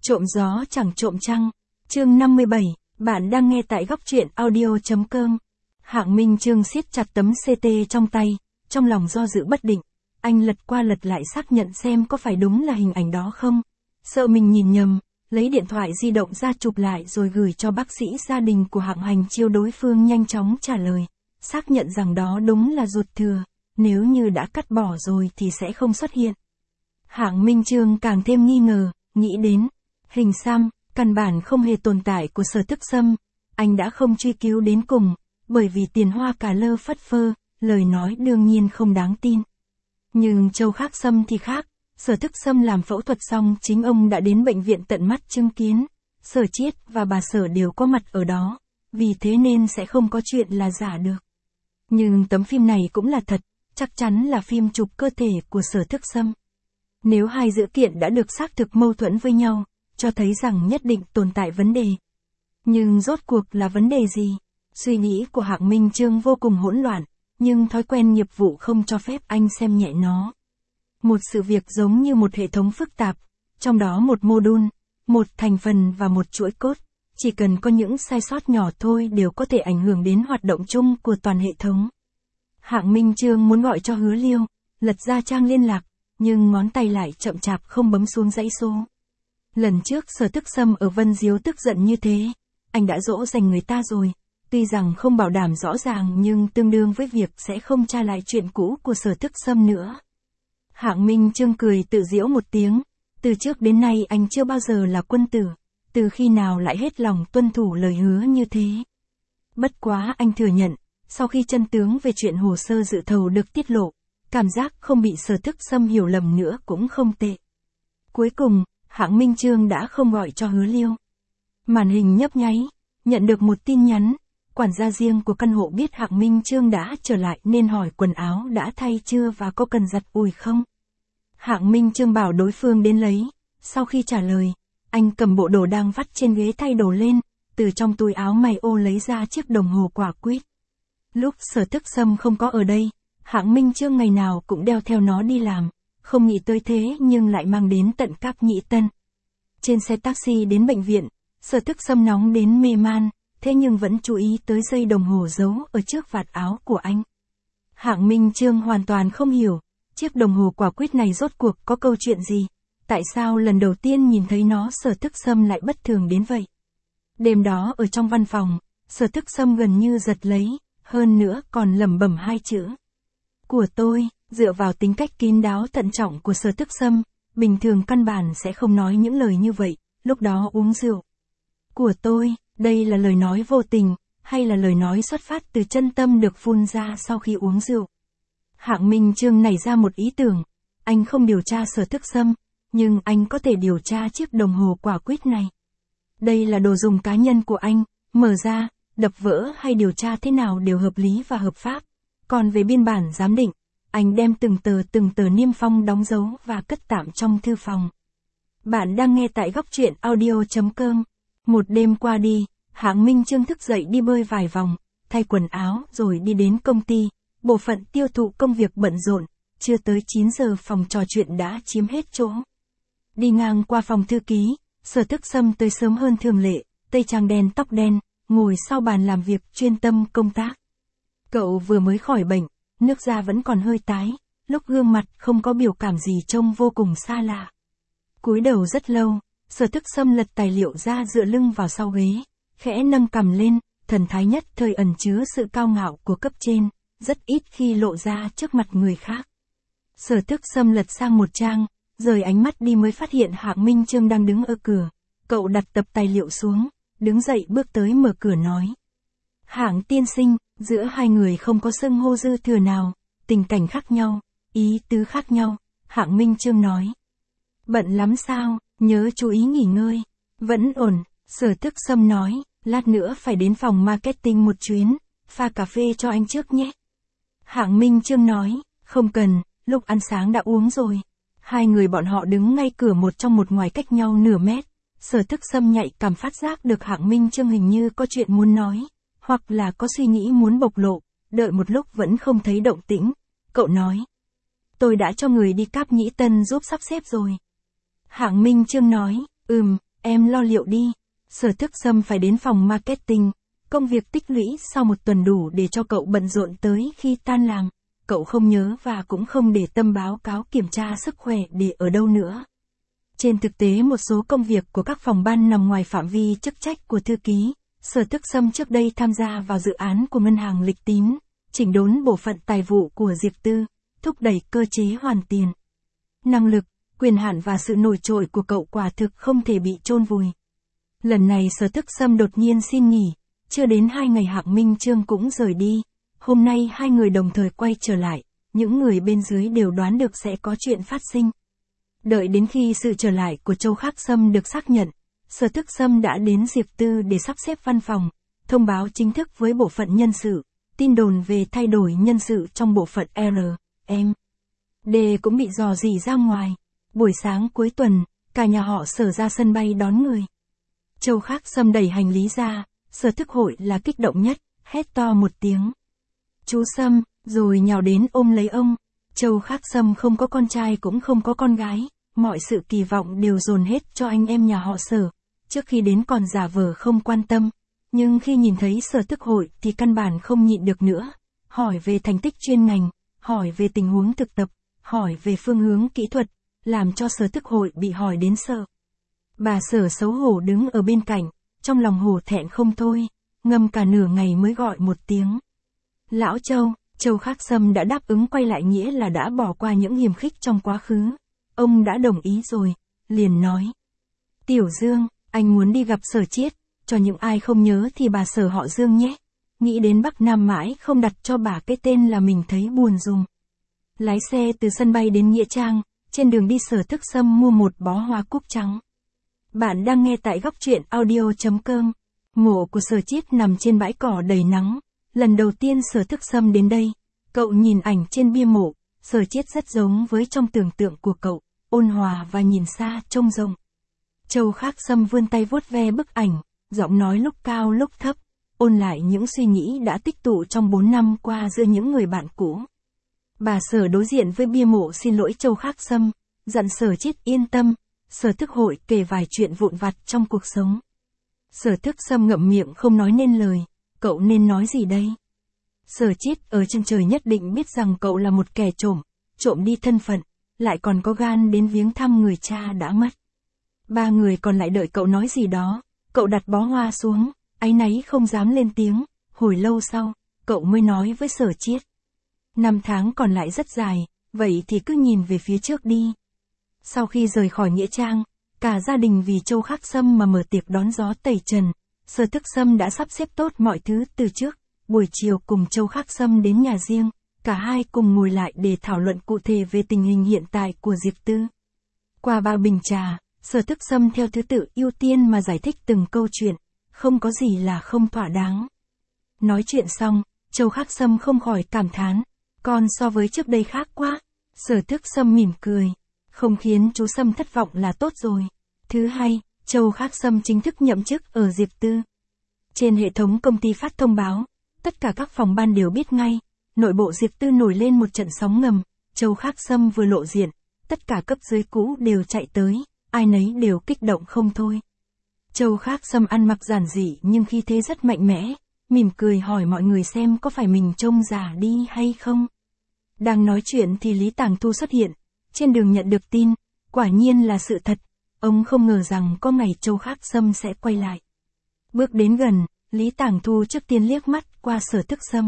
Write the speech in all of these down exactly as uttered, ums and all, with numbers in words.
Trộm gió chẳng trộm trăng. Chương năm mươi bảy, bạn đang nghe tại góc truyện audio.com. Hạng Minh Chương siết chặt tấm xê tê trong tay, trong lòng do dự bất định. Anh lật qua lật lại xác nhận xem có phải đúng là hình ảnh đó không. Sợ mình nhìn nhầm, lấy điện thoại di động ra chụp lại rồi gửi cho bác sĩ gia đình của Hạng Hành Chiêu. Đối phương nhanh chóng trả lời, xác nhận rằng đó đúng là ruột thừa, nếu như đã cắt bỏ rồi thì sẽ không xuất hiện. Hạng Minh Chương càng thêm nghi ngờ, nghĩ đến hình xăm, căn bản không hề tồn tại của Sở Thức Sâm. Anh đã không truy cứu đến cùng, bởi vì tiền hoa cả lơ phất phơ, lời nói đương nhiên không đáng tin. Nhưng Châu Khắc Sâm thì khác, Sở Thức Sâm làm phẫu thuật xong chính ông đã đến bệnh viện tận mắt chứng kiến, Sở Chiết và bà Sở đều có mặt ở đó, vì thế nên sẽ không có chuyện là giả được. Nhưng tấm phim này cũng là thật, chắc chắn là phim chụp cơ thể của Sở Thức Sâm. Nếu hai dữ kiện đã được xác thực mâu thuẫn với nhau, cho thấy rằng nhất định tồn tại vấn đề. Nhưng rốt cuộc là vấn đề gì? Suy nghĩ của Hạng Minh Chương vô cùng hỗn loạn, nhưng thói quen nghiệp vụ không cho phép anh xem nhẹ nó. Một sự việc giống như một hệ thống phức tạp, trong đó một mô đun, một thành phần và một chuỗi cốt, chỉ cần có những sai sót nhỏ thôi đều có thể ảnh hưởng đến hoạt động chung của toàn hệ thống. Hạng Minh Chương muốn gọi cho Hứa Liêu, lật ra trang liên lạc, nhưng ngón tay lại chậm chạp không bấm xuống dãy số. Lần trước Sở Thức Sâm ở Vân Diếu tức giận như thế, anh đã dỗ dành người ta rồi, tuy rằng không bảo đảm rõ ràng nhưng tương đương với việc sẽ không tra lại chuyện cũ của Sở Thức Sâm nữa. Hạng Minh Chương cười tự giễu một tiếng, từ trước đến nay anh chưa bao giờ là quân tử, từ khi nào lại hết lòng tuân thủ lời hứa như thế. Bất quá anh thừa nhận, sau khi chân tướng về chuyện hồ sơ dự thầu được tiết lộ, cảm giác không bị Sở Thức Sâm hiểu lầm nữa cũng không tệ. Cuối cùng, Hạng Minh Chương đã không gọi cho Hứa Liêu. Màn hình nhấp nháy, nhận được một tin nhắn, quản gia riêng của căn hộ biết Hạng Minh Chương đã trở lại nên hỏi quần áo đã thay chưa và có cần giặt ủi không. Hạng Minh Chương bảo đối phương đến lấy, sau khi trả lời, anh cầm bộ đồ đang vắt trên ghế thay đồ lên, từ trong túi áo may ô lấy ra chiếc đồng hồ quả quýt. Lúc Sở Thức Sâm không có ở đây, Hạng Minh Chương ngày nào cũng đeo theo nó đi làm, không nghĩ tới thế nhưng lại mang đến tận Cáp Nhĩ Tân. Trên xe taxi đến bệnh viện, Sở Thức Sâm nóng đến mê man, thế nhưng vẫn chú ý tới dây đồng hồ giấu ở trước vạt áo của anh. Hạng Minh Chương hoàn toàn không hiểu, chiếc đồng hồ quả quýt này rốt cuộc có câu chuyện gì, tại sao lần đầu tiên nhìn thấy nó Sở Thức Sâm lại bất thường đến vậy. Đêm đó ở trong văn phòng, Sở Thức Sâm gần như giật lấy, hơn nữa còn lẩm bẩm hai chữ. Của tôi. Dựa vào tính cách kín đáo thận trọng của Sở Thức Sâm, bình thường căn bản sẽ không nói những lời như vậy, lúc đó uống rượu. Của tôi, đây là lời nói vô tình, hay là lời nói xuất phát từ chân tâm được phun ra sau khi uống rượu. Hạng Minh Chương nảy ra một ý tưởng, anh không điều tra Sở Thức Sâm, nhưng anh có thể điều tra chiếc đồng hồ quả quýt này. Đây là đồ dùng cá nhân của anh, mở ra, đập vỡ hay điều tra thế nào đều hợp lý và hợp pháp. Còn về biên bản giám định, anh đem từng tờ từng tờ niêm phong đóng dấu và cất tạm trong thư phòng. Bạn đang nghe tại góc truyện audio.com. Một đêm qua đi, Hạng Minh Chương thức dậy đi bơi vài vòng, thay quần áo rồi đi đến công ty, bộ phận tiêu thụ công việc bận rộn, chưa tới chín giờ phòng trò chuyện đã chiếm hết chỗ. Đi ngang qua phòng thư ký, Sở Thức Sâm tới sớm hơn thường lệ, tây trang đen tóc đen, ngồi sau bàn làm việc chuyên tâm công tác. Cậu vừa mới khỏi bệnh, nước da vẫn còn hơi tái, lúc gương mặt không có biểu cảm gì trông vô cùng xa lạ. Cúi đầu rất lâu, Sở Thức Sâm lật tài liệu ra dựa lưng vào sau ghế, khẽ nâng cằm lên, thần thái nhất thời ẩn chứa sự cao ngạo của cấp trên, rất ít khi lộ ra trước mặt người khác. Sở Thức Sâm lật sang một trang, rời ánh mắt đi mới phát hiện Hạng Minh Chương đang đứng ở cửa. Cậu đặt tập tài liệu xuống, đứng dậy bước tới mở cửa nói. Hạng tiên sinh, giữa hai người không có xưng hô dư thừa nào, tình cảnh khác nhau, ý tứ khác nhau, Hạng Minh Chương nói. Bận lắm sao, nhớ chú ý nghỉ ngơi. Vẫn ổn, Sở Thức Sâm nói, lát nữa phải đến phòng marketing một chuyến, pha cà phê cho anh trước nhé. Hạng Minh Chương nói, không cần, lúc ăn sáng đã uống rồi. Hai người bọn họ đứng ngay cửa một trong một ngoài cách nhau nửa mét. Sở Thức Sâm nhạy cảm phát giác được Hạng Minh Chương hình như có chuyện muốn nói, hoặc là có suy nghĩ muốn bộc lộ, đợi một lúc vẫn không thấy động tĩnh. Cậu nói, tôi đã cho người đi Cáp Nhĩ Tân giúp sắp xếp rồi. Hạng Minh Chương nói, ừm, em lo liệu đi. Sở Thức Sâm phải đến phòng marketing, công việc tích lũy sau một tuần đủ để cho cậu bận rộn tới khi tan làm. Cậu không nhớ và cũng không để tâm báo cáo kiểm tra sức khỏe để ở đâu nữa. Trên thực tế một số công việc của các phòng ban nằm ngoài phạm vi chức trách của thư ký. Sở Thức Sâm trước đây tham gia vào dự án của ngân hàng Lịch Tín, chỉnh đốn bộ phận tài vụ của Diệp Tư, thúc đẩy cơ chế hoàn tiền. Năng lực, quyền hạn và sự nổi trội của cậu quả thực không thể bị chôn vùi. Lần này Sở Thức Sâm đột nhiên xin nghỉ, chưa đến hai ngày Hạng Minh Chương cũng rời đi. Hôm nay hai người đồng thời quay trở lại, những người bên dưới đều đoán được sẽ có chuyện phát sinh. Đợi đến khi sự trở lại của Châu Khắc Sâm được xác nhận, Sở Thức Sâm đã đến Diệp Tư để sắp xếp văn phòng, thông báo chính thức với bộ phận nhân sự, tin đồn về thay đổi nhân sự trong bộ phận R, M, D cũng bị dò dỉ ra ngoài. Buổi sáng cuối tuần, cả nhà họ Sở ra sân bay đón người. Châu Khắc Sâm đẩy hành lý ra, Sở Thức Hội là kích động nhất, hét to một tiếng. Chú Sâm, rồi nhào đến ôm lấy ông. Châu Khắc Sâm không có con trai cũng không có con gái, mọi sự kỳ vọng đều dồn hết cho anh em nhà họ Sở. Trước khi đến còn giả vờ không quan tâm, nhưng khi nhìn thấy Sở Thức Hội thì căn bản không nhịn được nữa. Hỏi về thành tích chuyên ngành, hỏi về tình huống thực tập, hỏi về phương hướng kỹ thuật, làm cho Sở Thức Hội bị hỏi đến sợ. Bà Sở xấu hổ đứng ở bên cạnh, trong lòng hổ thẹn không thôi, ngâm cả nửa ngày mới gọi một tiếng. Lão Châu. Châu Khắc Sâm đã đáp ứng quay lại nghĩa là đã bỏ qua những hiềm khích trong quá khứ. Ông đã đồng ý rồi, liền nói. Tiểu Dương, anh muốn đi gặp Sở Chiết, cho những ai không nhớ thì bà Sở họ Dương nhé. Nghĩ đến Bắc Nam mãi không đặt cho bà cái tên là mình thấy buồn dùng. Lái xe từ sân bay đến Nghĩa Trang, trên đường đi Sở Thức Sâm mua một bó hoa cúc trắng. Bạn đang nghe tại góc truyện audio chấm com. Mộ của Sở Chiết nằm trên bãi cỏ đầy nắng. Lần đầu tiên Sở Thức Sâm đến đây, cậu nhìn ảnh trên bia mộ, Sở Chiết rất giống với trong tưởng tượng của cậu, ôn hòa và nhìn xa trông rộng. Châu Khắc Sâm vươn tay vuốt ve bức ảnh, giọng nói lúc cao lúc thấp, ôn lại những suy nghĩ đã tích tụ trong bốn năm qua giữa những người bạn cũ. Bà Sở đối diện với bia mộ xin lỗi Châu Khắc Sâm, dặn Sở Chiết yên tâm. Sở Thức Hội kể vài chuyện vụn vặt trong cuộc sống. Sở Thức Sâm ngậm miệng không nói nên lời. Cậu nên nói gì đây? Sở Chiết ở chân trời nhất định biết rằng cậu là một kẻ trộm, trộm đi thân phận, lại còn có gan đến viếng thăm người cha đã mất. Ba người còn lại đợi cậu nói gì đó, cậu đặt bó hoa xuống, áy náy không dám lên tiếng, hồi lâu sau, cậu mới nói với Sở Chiết. Năm tháng còn lại rất dài, vậy thì cứ nhìn về phía trước đi. Sau khi rời khỏi Nghĩa Trang, cả gia đình vì Châu Khắc Sâm mà mở tiệc đón gió tẩy trần. Sở Thức Sâm đã sắp xếp tốt mọi thứ từ trước, buổi chiều cùng Châu Khắc Sâm đến nhà riêng, cả hai cùng ngồi lại để thảo luận cụ thể về tình hình hiện tại của Diệp Tư. Qua ba bình trà, Sở Thức Sâm theo thứ tự ưu tiên mà giải thích từng câu chuyện, không có gì là không thỏa đáng. Nói chuyện xong, Châu Khắc Sâm không khỏi cảm thán, con so với trước đây khác quá. Sở Thức Sâm mỉm cười, không khiến chú Sâm thất vọng là tốt rồi. Thứ hai, Châu Khắc Sâm chính thức nhậm chức ở Diệp Tư. Trên hệ thống công ty phát thông báo, tất cả các phòng ban đều biết ngay, nội bộ Diệp Tư nổi lên một trận sóng ngầm, Châu Khắc Sâm vừa lộ diện, tất cả cấp dưới cũ đều chạy tới, ai nấy đều kích động không thôi. Châu Khắc Sâm ăn mặc giản dị nhưng khí thế rất mạnh mẽ, mỉm cười hỏi mọi người xem có phải mình trông già đi hay không. Đang nói chuyện thì Lý Tàng Thu xuất hiện, trên đường nhận được tin, quả nhiên là sự thật. Ông không ngờ rằng có ngày Châu Khắc Sâm sẽ quay lại. Bước đến gần, Lý Tàng Thu trước tiên liếc mắt qua Sở Thức Sâm.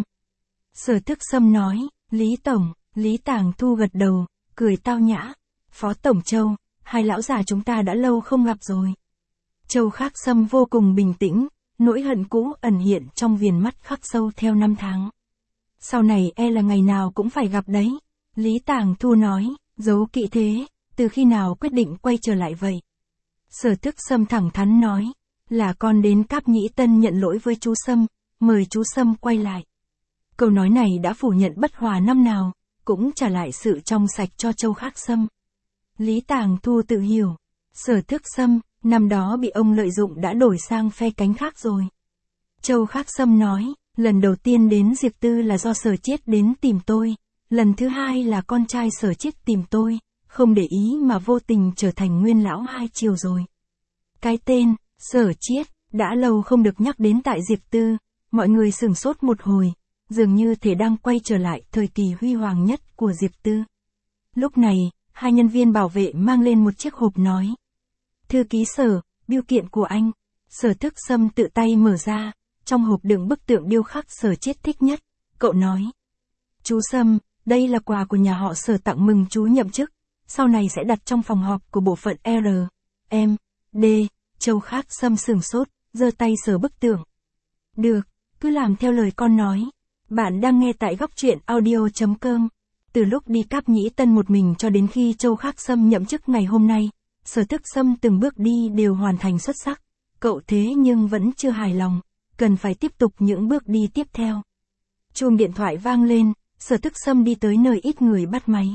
Sở Thức Sâm nói, Lý Tổng. Lý Tàng Thu gật đầu, cười tao nhã. Phó Tổng Châu, hai lão già chúng ta đã lâu không gặp rồi. Châu Khắc Sâm vô cùng bình tĩnh, nỗi hận cũ ẩn hiện trong viền mắt khắc sâu theo năm tháng. Sau này e là ngày nào cũng phải gặp đấy. Lý Tàng Thu nói, giấu kỵ thế, từ khi nào quyết định quay trở lại vậy? Sở Thức Sâm thẳng thắn nói, là con đến Cáp Nhĩ Tân nhận lỗi với chú Sâm, mời chú Sâm quay lại. Câu nói này đã phủ nhận bất hòa năm nào, cũng trả lại sự trong sạch cho Châu Khắc Sâm. Lý Tàng Thu tự hiểu, Sở Thức Sâm, năm đó bị ông lợi dụng đã đổi sang phe cánh khác rồi. Châu Khắc Sâm nói, lần đầu tiên đến Diệp Tư là do Sở Chiết đến tìm tôi, lần thứ hai là con trai Sở Chiết tìm tôi, không để ý mà vô tình trở thành nguyên lão hai chiều rồi. Cái tên, Sở Chiết, đã lâu không được nhắc đến tại Diệp Tư, mọi người sửng sốt một hồi, dường như thể đang quay trở lại thời kỳ huy hoàng nhất của Diệp Tư. Lúc này, hai nhân viên bảo vệ mang lên một chiếc hộp nói. Thư ký Sở, bưu kiện của anh. Sở Thức Sâm tự tay mở ra, trong hộp đựng bức tượng điêu khắc Sở Chiết thích nhất, cậu nói. Chú Sâm, đây là quà của nhà họ Sở tặng mừng chú nhậm chức, sau này sẽ đặt trong phòng họp của bộ phận R, M, D. Châu Khác Sâm sửng sốt, giơ tay sờ bức tượng. Được, cứ làm theo lời con nói. Bạn đang nghe tại góc truyện audio.com. Từ lúc đi Cáp Nhĩ Tân một mình cho đến khi Châu Khác Sâm nhậm chức ngày hôm nay, Sở Thức Sâm từng bước đi đều hoàn thành xuất sắc. Cậu thế nhưng vẫn chưa hài lòng, cần phải tiếp tục những bước đi tiếp theo. Chuông điện thoại vang lên, Sở Thức Sâm đi tới nơi ít người bắt máy.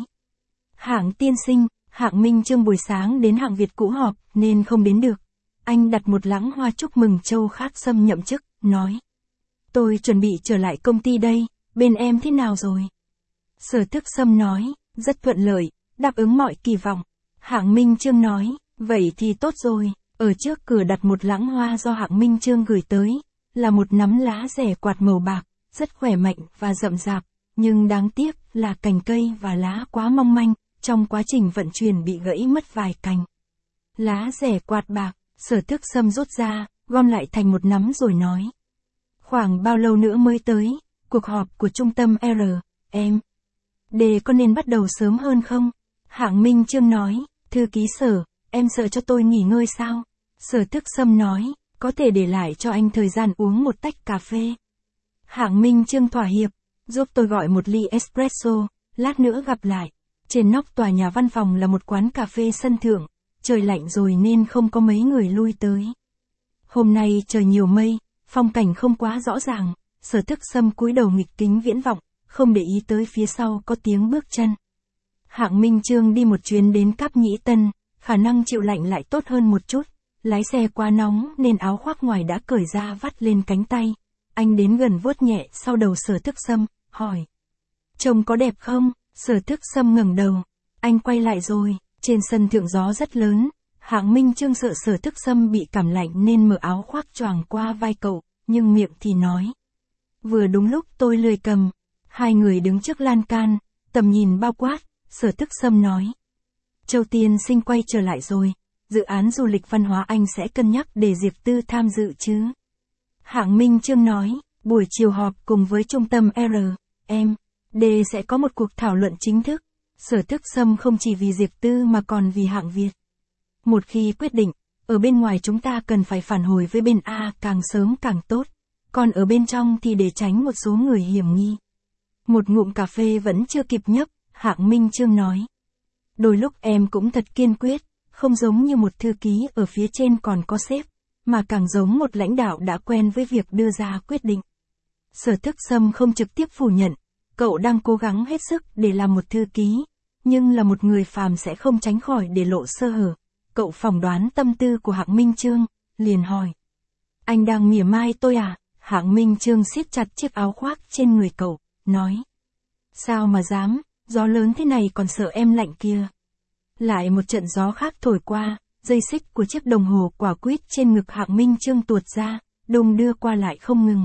Hạng tiên sinh, Hạng Minh Chương buổi sáng đến Hạng Việt cũ họp nên không đến được. Anh đặt một lẵng hoa chúc mừng Châu Khác Sâm nhậm chức, nói. Tôi chuẩn bị trở lại công ty đây, bên em thế nào rồi? Sở Thức Sâm nói, rất thuận lợi, đáp ứng mọi kỳ vọng. Hạng Minh Chương nói, vậy thì tốt rồi. Ở trước cửa đặt một lẵng hoa do Hạng Minh Chương gửi tới, là một nắm lá rẻ quạt màu bạc, rất khỏe mạnh và rậm rạp, nhưng đáng tiếc là cành cây và lá quá mong manh, trong quá trình vận chuyển bị gãy mất vài cành. Lá rẻ quạt bạc, Sở Thức Sâm rút ra, gom lại thành một nắm rồi nói. Khoảng bao lâu nữa mới tới, cuộc họp của trung tâm R, M, D có nên bắt đầu sớm hơn không? Hạng Minh Chương nói, thư ký Sở, em sợ cho tôi nghỉ ngơi sao? Sở Thức Sâm nói, có thể để lại cho anh thời gian uống một tách cà phê. Hạng Minh Chương thỏa hiệp, giúp tôi gọi một ly espresso, lát nữa gặp lại. Trên nóc tòa nhà văn phòng là một quán cà phê sân thượng, trời lạnh rồi nên không có mấy người lui tới. Hôm nay trời nhiều mây, phong cảnh không quá rõ ràng, Sở Thức Sâm cúi đầu nghịch kính viễn vọng, không để ý tới phía sau có tiếng bước chân. Hạng Minh Chương đi một chuyến đến Cáp Nhĩ Tân, khả năng chịu lạnh lại tốt hơn một chút, lái xe quá nóng nên áo khoác ngoài đã cởi ra vắt lên cánh tay. Anh đến gần vuốt nhẹ sau đầu Sở Thức Sâm, hỏi. Trông có đẹp không? Sở Thức Sâm ngẩng đầu. Anh quay lại rồi, trên sân thượng gió rất lớn. Hạng Minh Chương sợ Sở Thức Sâm bị cảm lạnh nên mở áo khoác choàng qua vai cậu, nhưng miệng thì nói. Vừa đúng lúc tôi lười cầm. Hai người đứng trước lan can, tầm nhìn bao quát, Sở Thức Sâm nói. Châu tiên sinh quay trở lại rồi, dự án du lịch văn hóa anh sẽ cân nhắc để Diệp Tư tham dự chứ? Hạng Minh Chương nói, buổi chiều họp cùng với trung tâm R, M, D sẽ có một cuộc thảo luận chính thức. Sở Thức Sâm không chỉ vì Diệp Tư mà còn vì Hạng Việt. Một khi quyết định, ở bên ngoài chúng ta cần phải phản hồi với bên A càng sớm càng tốt, còn ở bên trong thì để tránh một số người hiểm nghi. Một ngụm cà phê vẫn chưa kịp nhấp, Hạng Minh Chương nói. Đôi lúc em cũng thật kiên quyết, không giống như một thư ký ở phía trên còn có sếp, mà càng giống một lãnh đạo đã quen với việc đưa ra quyết định. Sở Thức Sâm không trực tiếp phủ nhận, cậu đang cố gắng hết sức để làm một thư ký, nhưng là một người phàm sẽ không tránh khỏi để lộ sơ hở. Cậu phỏng đoán tâm tư của Hạng Minh Chương, liền hỏi. Anh đang mỉa mai tôi à? Hạng Minh Chương siết chặt chiếc áo khoác trên người cậu, nói. Sao mà dám, gió lớn thế này còn sợ em lạnh kia. Lại một trận gió khác thổi qua, dây xích của chiếc đồng hồ quả quýt trên ngực Hạng Minh Chương tuột ra, đung đưa qua lại không ngừng.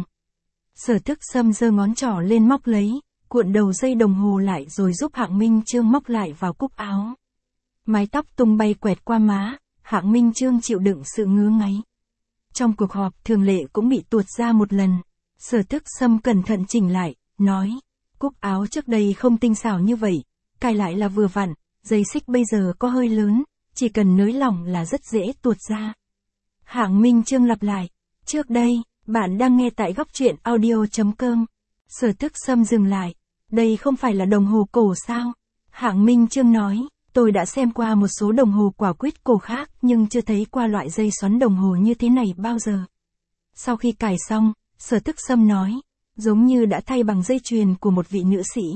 Sở Thức Sâm giơ ngón trỏ lên móc lấy, cuộn đầu dây đồng hồ lại rồi giúp Hạng Minh Chương móc lại vào cúc áo. Mái tóc tung bay quẹt qua má, Hạng Minh Chương chịu đựng sự ngứa ngáy. Trong cuộc họp thường lệ cũng bị tuột ra một lần. Sở Thức Sâm cẩn thận chỉnh lại, nói. Cúc áo trước đây không tinh xảo như vậy, cài lại là vừa vặn, dây xích bây giờ có hơi lớn, chỉ cần nới lỏng là rất dễ tuột ra. Hạng Minh Chương lặp lại. Trước đây, bạn đang nghe tại góc truyện audio.com. Sở Thức Sâm dừng lại. Đây không phải là đồng hồ cổ sao? Hạng Minh Chương nói. Tôi đã xem qua một số đồng hồ quả quýt cổ khác nhưng chưa thấy qua loại dây xoắn đồng hồ như thế này bao giờ. Sau khi cài xong, Sở Thức Sâm nói, giống như đã thay bằng dây chuyền của một vị nữ sĩ.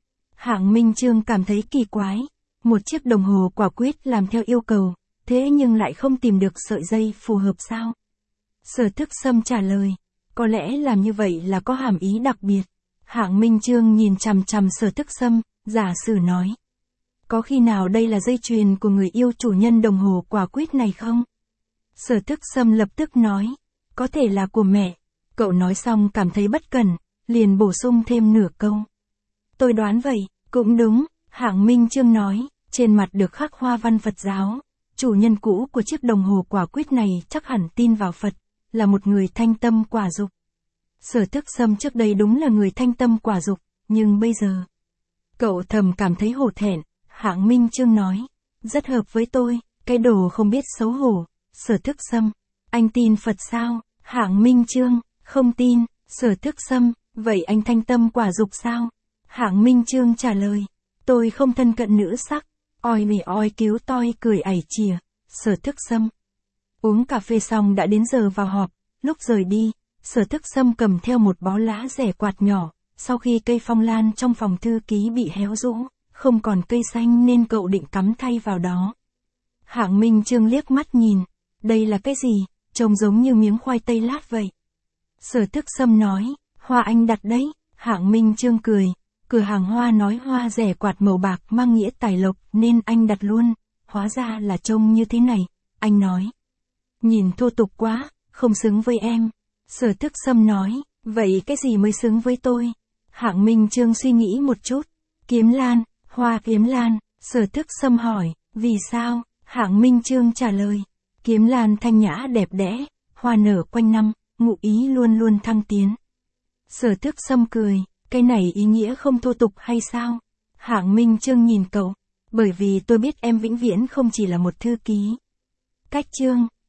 Hạng Minh Chương cảm thấy kỳ quái, một chiếc đồng hồ quả quýt làm theo yêu cầu, thế nhưng lại không tìm được sợi dây phù hợp sao? Sở Thức Sâm trả lời, có lẽ làm như vậy là có hàm ý đặc biệt. Hạng Minh Chương nhìn chằm chằm Sở Thức Sâm, giả sử nói. Có khi nào đây là dây chuyền của người yêu chủ nhân đồng hồ quả quýt này không? Sở Thức Sâm lập tức nói, có thể là của mẹ. Cậu nói xong cảm thấy bất cần, liền bổ sung thêm nửa câu. Tôi đoán vậy, cũng đúng, Hạng Minh Chương nói, trên mặt được khắc hoa văn Phật giáo. Chủ nhân cũ của chiếc đồng hồ quả quyết này chắc hẳn tin vào Phật, là một người thanh tâm quả dục. Sở Thức Sâm trước đây đúng là người thanh tâm quả dục, nhưng bây giờ... Cậu thầm cảm thấy hổ thẹn, Hạng Minh Chương nói, rất hợp với tôi, cái đồ không biết xấu hổ. Sở Thức Sâm, anh tin Phật sao? Hạng Minh Chương, không tin. Sở Thức Sâm, vậy anh thanh tâm quả dục sao? Hạng Minh Chương trả lời, tôi không thân cận nữ sắc. Oi mì oi cứu toi cười ẩy chìa. Sở Thức Sâm. Uống cà phê xong đã đến giờ vào họp, lúc rời đi, Sở Thức Sâm cầm theo một bó lá rẻ quạt nhỏ, sau khi cây phong lan trong phòng thư ký bị héo rũ, không còn cây xanh nên cậu định cắm thay vào đó. Hạng Minh Chương liếc mắt nhìn, đây là cái gì, trông giống như miếng khoai tây lát vậy. Sở Thức Sâm nói, hoa anh đặt đấy. Hạng Minh Chương cười, cửa hàng hoa nói hoa rẻ quạt màu bạc mang nghĩa tài lộc nên anh đặt luôn, hóa ra là trông như thế này. Anh nói, nhìn thô tục quá, không xứng với em. Sở Thức Sâm nói, vậy cái gì mới xứng với tôi? Hạng Minh Chương suy nghĩ một chút, kiếm lan, hoa kiếm lan. Sở Thức Sâm hỏi, vì sao? Hạng Minh Chương trả lời, kiếm lan thanh nhã đẹp đẽ, hoa nở quanh năm, ngụ ý luôn luôn thăng tiến. Sở Thức Sâm cười, cái này ý nghĩa không thô tục hay sao? Hạng Minh Chương nhìn cậu, bởi vì tôi biết em vĩnh viễn không chỉ là một thư ký. Cách chương